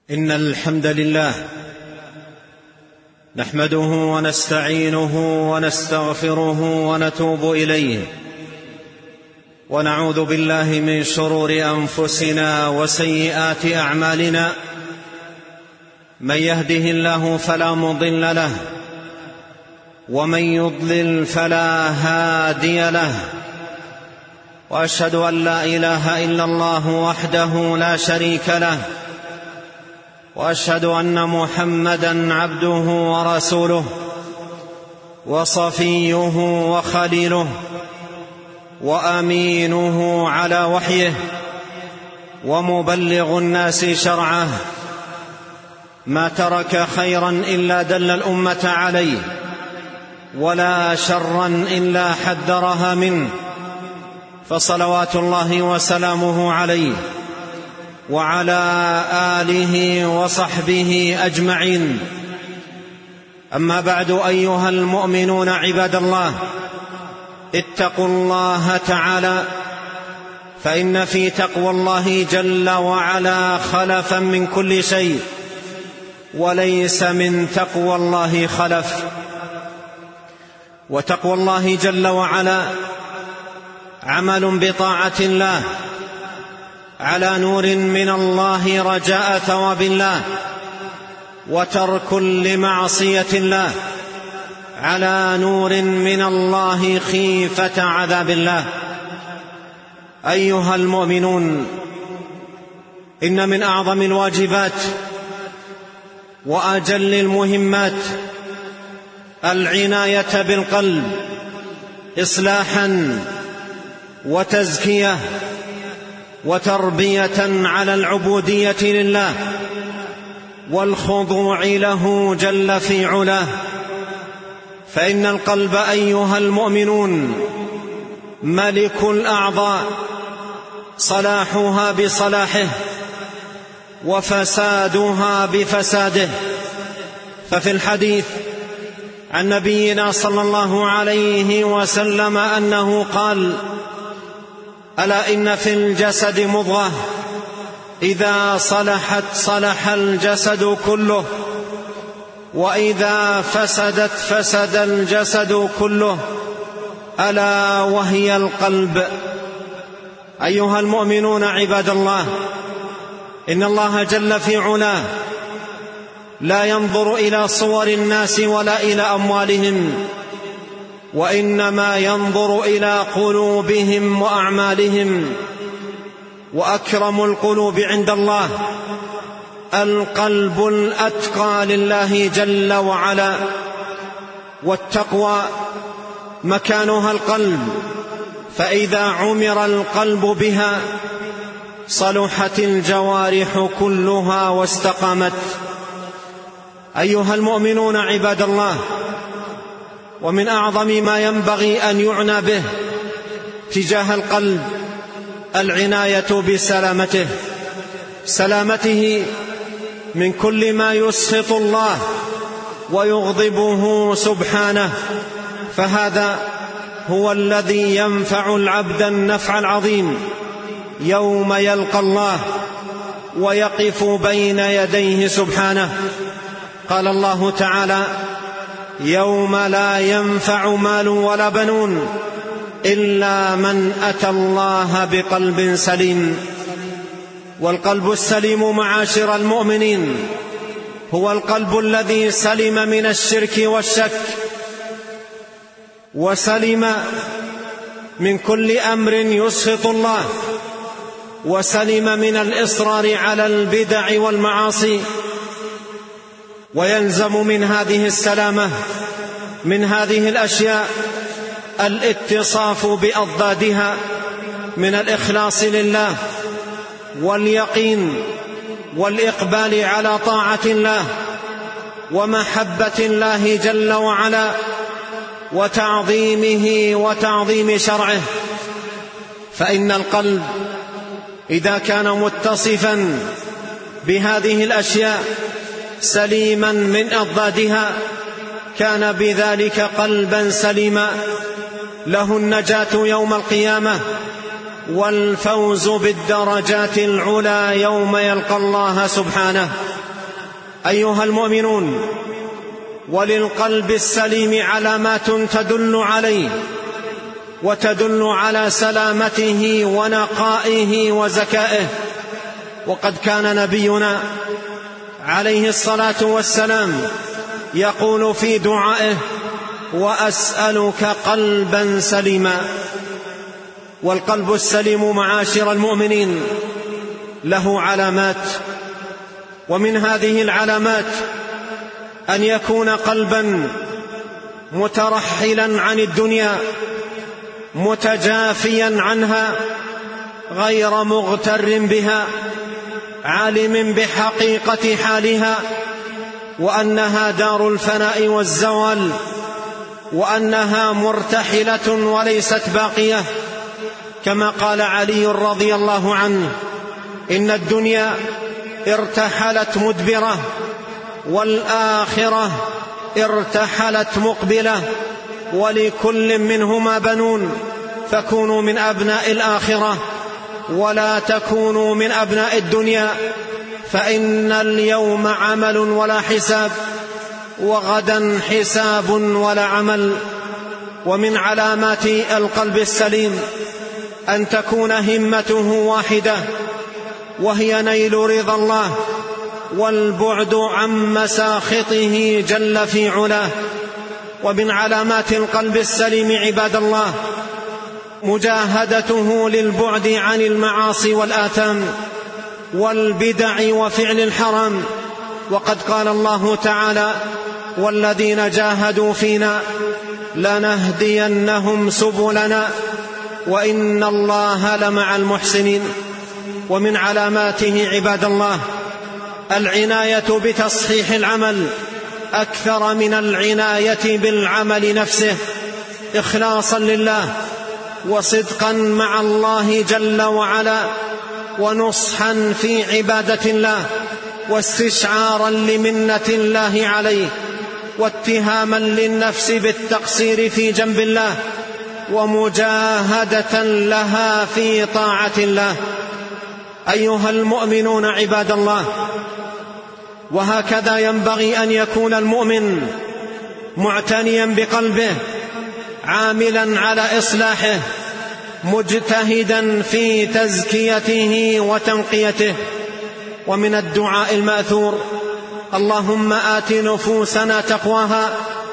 إن الحمد لله نحمده ونستعينه ونستغفره ونتوب إليه، ونعوذ بالله من شرور أنفسنا وسيئات أعمالنا. من يهده الله فلا مضل له، ومن يضلل فلا هادي له، وأشهد أن لا إله إلا الله وحده لا شريك له، وأشهد أن محمدًا عبده ورسوله وصفيه وخليله وأمينه على وحيه ومبلغ الناس شرعه. ما ترك خيرا إلا دل الأمة عليه، ولا شرا إلا حذرها منه، فصلوات الله وسلامه عليه وعلى آله وصحبه أجمعين. أما بعد، أيها المؤمنون عباد الله، اتقوا الله تعالى، فإن في تقوى الله جل وعلا خلفا من كل شيء، وليس من تقوى الله خلف. وتقوى الله جل وعلا عمل بطاعة الله على نور من الله رجاء ثواب الله، وترك لمعصية الله على نور من الله خيفة عذاب الله. أيها المؤمنون، إن من أعظم الواجبات وأجل المهمات العناية بالقلب إصلاحا وتزكية وتربية على العبودية لله والخضوع له جل في علاه. فإن القلب أيها المؤمنون ملك الأعضاء، صلاحها بصلاحه وفسادها بفساده. ففي الحديث عن نبينا صلى الله عليه وسلم أنه قال: ألا إن في الجسد مضغة إذا صلحت صلح الجسد كله، وإذا فسدت فسد الجسد كله، ألا وهي القلب. أيها المؤمنون عباد الله، إن الله جل في علاه لا ينظر إلى صور الناس ولا إلى أموالهم، وإنما ينظر إلى قلوبهم وأعمالهم. وأكرم القلوب عند الله القلب الأتقى لله جل وعلا. والتقوى مكانها القلب، فإذا عمر القلب بها صلحت الجوارح كلها واستقامت. أيها المؤمنون عباد الله، ومن أعظم ما ينبغي أن يعنى به تجاه القلب العناية بسلامته، سلامته من كل ما يسخط الله ويغضبه سبحانه. فهذا هو الذي ينفع العبد النفع العظيم يوم يلقى الله ويقف بين يديه سبحانه. قال الله تعالى: يوم لا ينفع مال ولا بنون إلا من أتى الله بقلب سليم. والقلب السليم معاشر المؤمنين هو القلب الذي سلم من الشرك والشك، وسلم من كل أمر يسخط الله، وسلم من الإصرار على البدع والمعاصي. ويلزم من هذه السلامة من هذه الأشياء الاتصاف بأضدادها من الإخلاص لله واليقين والإقبال على طاعة الله ومحبة الله جل وعلا وتعظيمه وتعظيم شرعه. فإن القلب إذا كان متصفا بهذه الأشياء سليما من أضدادها كان بذلك قلبا سليما له النجاة يوم القيامة والفوز بالدرجات العلى يوم يلقى الله سبحانه. أيها المؤمنون، وللقلب السليم علامات تدل عليه وتدل على سلامته ونقائه وزكائه. وقد كان نبينا عليه الصلاة والسلام يقول في دعائه: وأسألك قلبا سليما. والقلب السليم معاشر المؤمنين له علامات، ومن هذه العلامات أن يكون قلبا مترحلا عن الدنيا متجافيا عنها غير مغتر بها، عالم بحقيقة حالها وأنها دار الفناء والزوال، وأنها مرتحلة وليست باقية، كما قال علي رضي الله عنه: إن الدنيا ارتحلت مدبرة والآخرة ارتحلت مقبلة، ولكل منهما بنون، فكونوا من أبناء الآخرة ولا تكونوا من أبناء الدنيا، فإن اليوم عمل ولا حساب، وغدا حساب ولا عمل. ومن علامات القلب السليم أن تكون همته واحدة، وهي نيل رضا الله والبعد عن مساخطه جل في علاه. ومن علامات القلب السليم عباد الله مجاهدته للبعد عن المعاصي والآثام والبدع وفعل الحرام. وقد قال الله تعالى: والذين جاهدوا فينا لنهدينهم سبلنا وإن الله لمع المحسنين. ومن علاماته عباد الله العناية بتصحيح العمل أكثر من العناية بالعمل نفسه، إخلاصا لله وصدقا مع الله جل وعلا، ونصحا في عبادة الله، واستشعارا لمنة الله عليه، واتهاما للنفس بالتقصير في جنب الله، ومجاهدة لها في طاعة الله. أيها المؤمنون عباد الله، وهكذا ينبغي أن يكون المؤمن معتنيا بقلبه، عاملا على إصلاحه، مجتهدا في تزكيته وتنقيته. ومن الدعاء المأثور: اللهم آت نفوسنا تقواها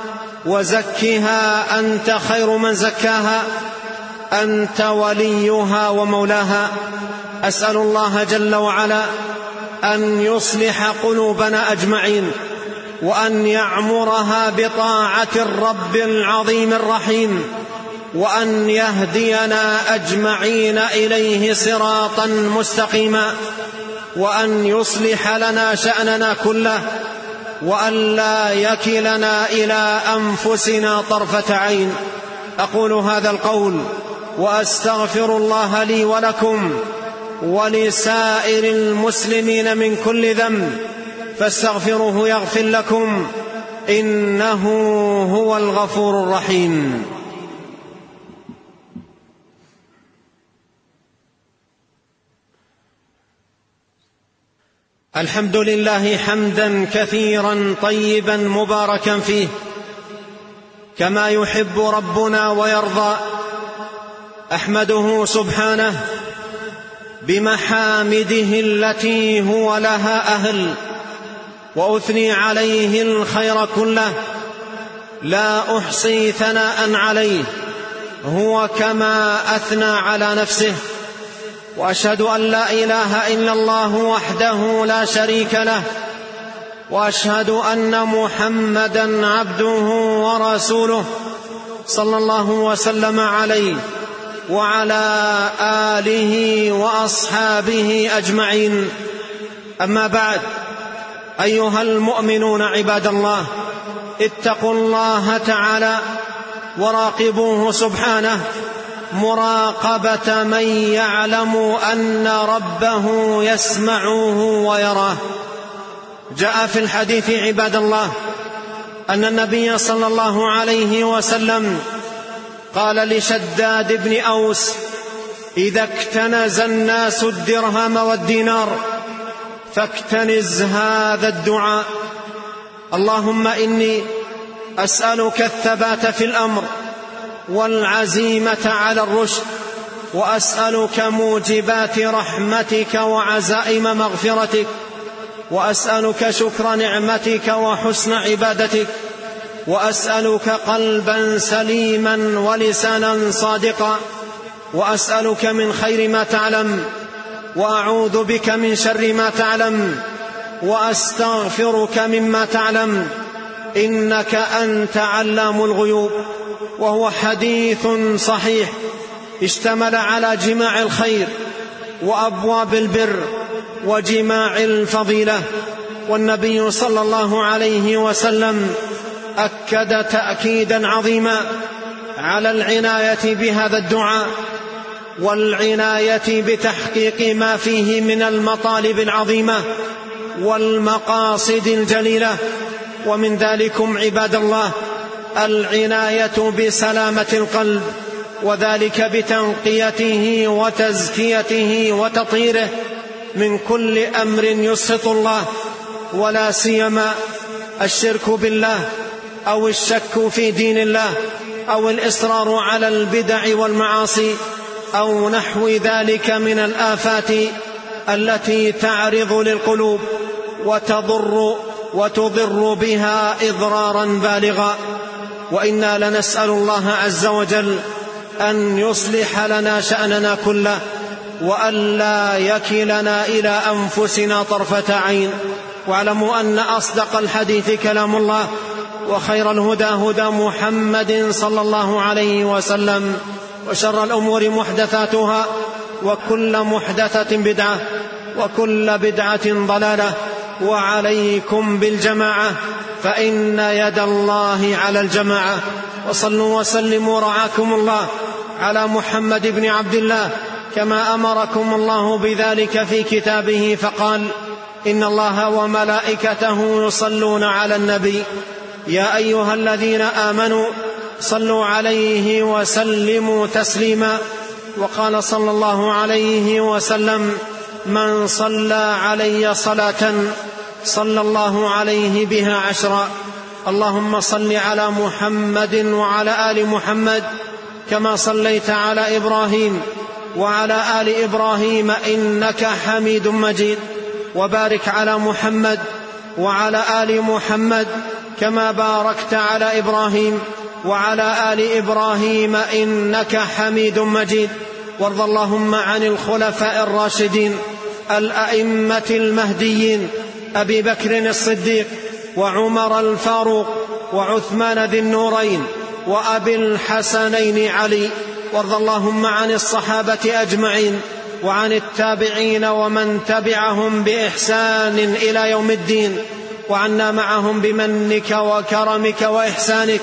وزكها أنت خير من زكاها أنت وليها ومولاها. أسأل الله جل وعلا أن يصلح قلوبنا أجمعين، وأن يعمرها بطاعة الرب العظيم الرحيم، وأن يهدينا أجمعين إليه صراطا مستقيما، وأن يصلح لنا شأننا كله، وأن لا يكلنا إلى أنفسنا طرفة عين. أقول هذا القول وأستغفر الله لي ولكم ولسائر المسلمين من كل ذنب، فاستغفروه يغفر لكم، إنه هو الغفور الرحيم. الحمد لله حمدا كثيرا طيبا مباركا فيه، كما يحب ربنا ويرضى. أحمده سبحانه بمحامده التي هو لها أهل، وأثني عليه الخير كله، لا أحصي ثناء عليه، هو كما أثنى على نفسه. وأشهد أن لا إله إلا الله وحده لا شريك له، وأشهد أن محمدا عبده ورسوله صلى الله وسلم عليه وعلى آله وأصحابه أجمعين. أما بعد، أيها المؤمنون عباد الله، اتقوا الله تعالى وراقبوه سبحانه مراقبة من يعلم أن ربه يسمعه ويراه. جاء في الحديث عباد الله أن النبي صلى الله عليه وسلم قال لشداد بن أوس: إذا اكتنز الناس الدرهم والدينار فاكتنز هذا الدعاء: اللهم إني أسألك الثبات في الأمر والعزيمة على الرشد، وأسألك موجبات رحمتك وعزائم مغفرتك، وأسألك شكر نعمتك وحسن عبادتك، وأسألك قلبا سليما ولسانا صادقا، وأسألك من خير ما تعلم، وأعوذ بك من شر ما تعلم، وأستغفرك مما تعلم، إنك أنت علام الغيوب. وهو حديث صحيح اشتمل على جماع الخير وأبواب البر وجماع الفضيلة. والنبي صلى الله عليه وسلم أكد تأكيدا عظيما على العناية بهذا الدعاء، والعناية بتحقيق ما فيه من المطالب العظيمة والمقاصد الجليلة. ومن ذلكم عباد الله العناية بسلامة القلب، وذلك بتنقيته وتزكيته وتطهيره من كل أمر يسخط الله، ولا سيما الشرك بالله أو الشك في دين الله أو الإصرار على البدع والمعاصي أو نحو ذلك من الآفات التي تعرض للقلوب وتضر بها إضرارا بالغا. وإنا لنسأل الله عز وجل أن يصلح لنا شأننا كله، وألا يكلنا إلى أنفسنا طرفة عين. واعلموا أن أصدق الحديث كلام الله، وخير الهدى هدى محمد صلى الله عليه وسلم، وشر الأمور محدثاتها، وكل محدثة بدعة، وكل بدعة ضلالة. وعليكم بالجماعة، فإن يد الله على الجماعة. وصلوا وسلموا رعاكم الله على محمد بن عبد الله كما أمركم الله بذلك في كتابه، فقال: إن الله وملائكته يصلون على النبي يا أيها الذين آمنوا صلوا عليه وسلموا تسليما. وقال صلى الله عليه وسلم: من صلى علي صلاة صلى الله عليه بها 10. اللهم صل على محمد وعلى آل محمد كما صليت على إبراهيم وعلى آل إبراهيم إنك حميد مجيد، وبارك على محمد وعلى آل محمد كما باركت على إبراهيم وعلى آل إبراهيم إنك حميد مجيد. وارض اللهم عن الخلفاء الراشدين الأئمة المهديين أبي بكر الصديق وعمر الفاروق وعثمان ذي النورين وأبي الحسنين علي. وارض اللهم عن الصحابة أجمعين وعن التابعين ومن تبعهم بإحسان إلى يوم الدين، وعنا معهم بمنك وكرمك وإحسانك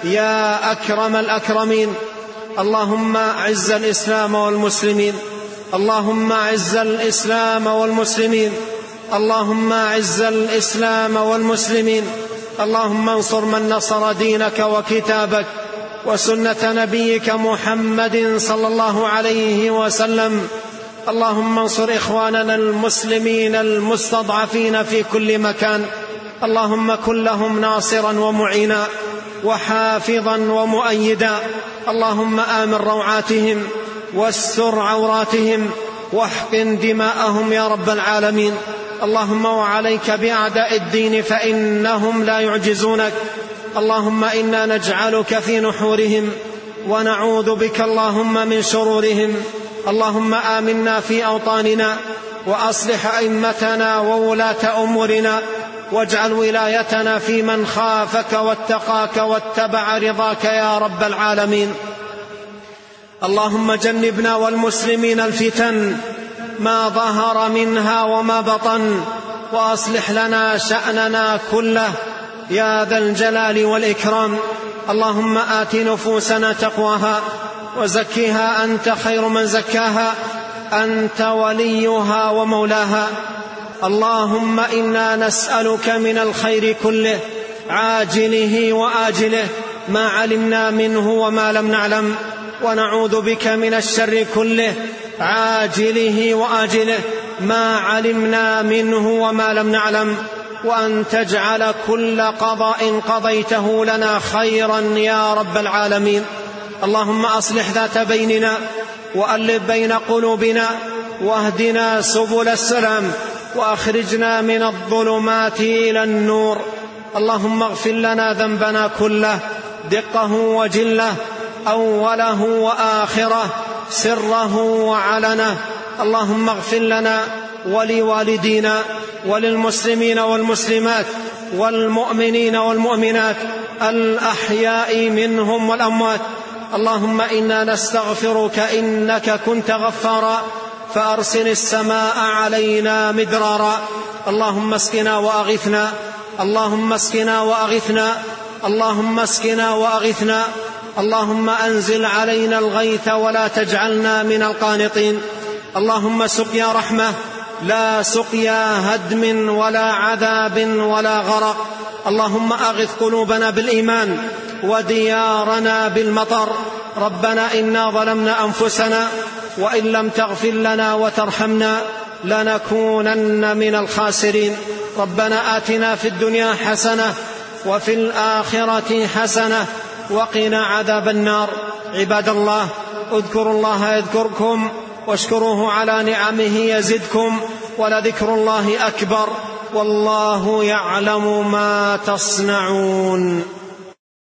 يا أكرم الأكرمين. اللهم أعز الإسلام والمسلمين، اللهم أعز الإسلام والمسلمين، اللهم أعز الإسلام والمسلمين. اللهم انصر من نصر دينك وكتابك وسنة نبيك محمد صلى الله عليه وسلم. اللهم انصر إخواننا المسلمين المستضعفين في كل مكان، اللهم كن لهم ناصرا ومعينا وحافظا ومؤيدا. اللهم آمن روعاتهم واستر عوراتهم واحقن دماءهم يا رب العالمين. اللهم وعليك بأعداء الدين فإنهم لا يعجزونك. اللهم إنا نجعلك في نحورهم ونعوذ بك اللهم من شرورهم. اللهم آمنا في أوطاننا وأصلح أئمتنا وولاة أمورنا، واجعل ولايتنا في من خافك واتقاك واتبع رضاك يا رب العالمين. اللهم جنبنا والمسلمين الفتن ما ظهر منها وما بطن، وأصلح لنا شأننا كله يا ذا الجلال والإكرام. اللهم آت نفوسنا تقواها وزكها أنت خير من زكاها، أنت وليها ومولاها. اللهم إنا نسألك من الخير كله عاجله وآجله ما علمنا منه وما لم نعلم، ونعوذ بك من الشر كله عاجله وآجله ما علمنا منه وما لم نعلم، وأن تجعل كل قضاء قضيته لنا خيرا يا رب العالمين. اللهم أصلح ذات بيننا، وألف بين قلوبنا، واهدنا سبل السلام، وأخرجنا من الظلمات إلى النور. اللهم اغفر لنا ذنبنا كله، دقه وجله، أوله وآخره، سره وعلنه. اللهم اغفر لنا ولوالدينا وللمسلمين والمسلمات والمؤمنين والمؤمنات الأحياء منهم والأموات. اللهم إنا نستغفرك إنك كنت غفارا، فأرسل السماء علينا مدرارا. اللهم اسقنا وأغثنا، اللهم اسقنا وأغثنا، اللهم اسقنا وأغثنا. اللهم أنزل علينا الغيث ولا تجعلنا من القانطين. اللهم سقيا رحمة لا سقيا هدم ولا عذاب ولا غرق. اللهم أغث قلوبنا بالإيمان وديارنا بالمطر. ربنا إنا ظلمنا أنفسنا، وإن لم تغفر لنا وترحمنا لنكونن من الخاسرين. ربنا آتنا في الدنيا حسنة وفي الآخرة حسنة وقنا عذاب النار. عباد الله، اذكروا الله يذكركم، واشكروه على نعمه يزدكم، ولذكر الله أكبر، والله يعلم ما تصنعون.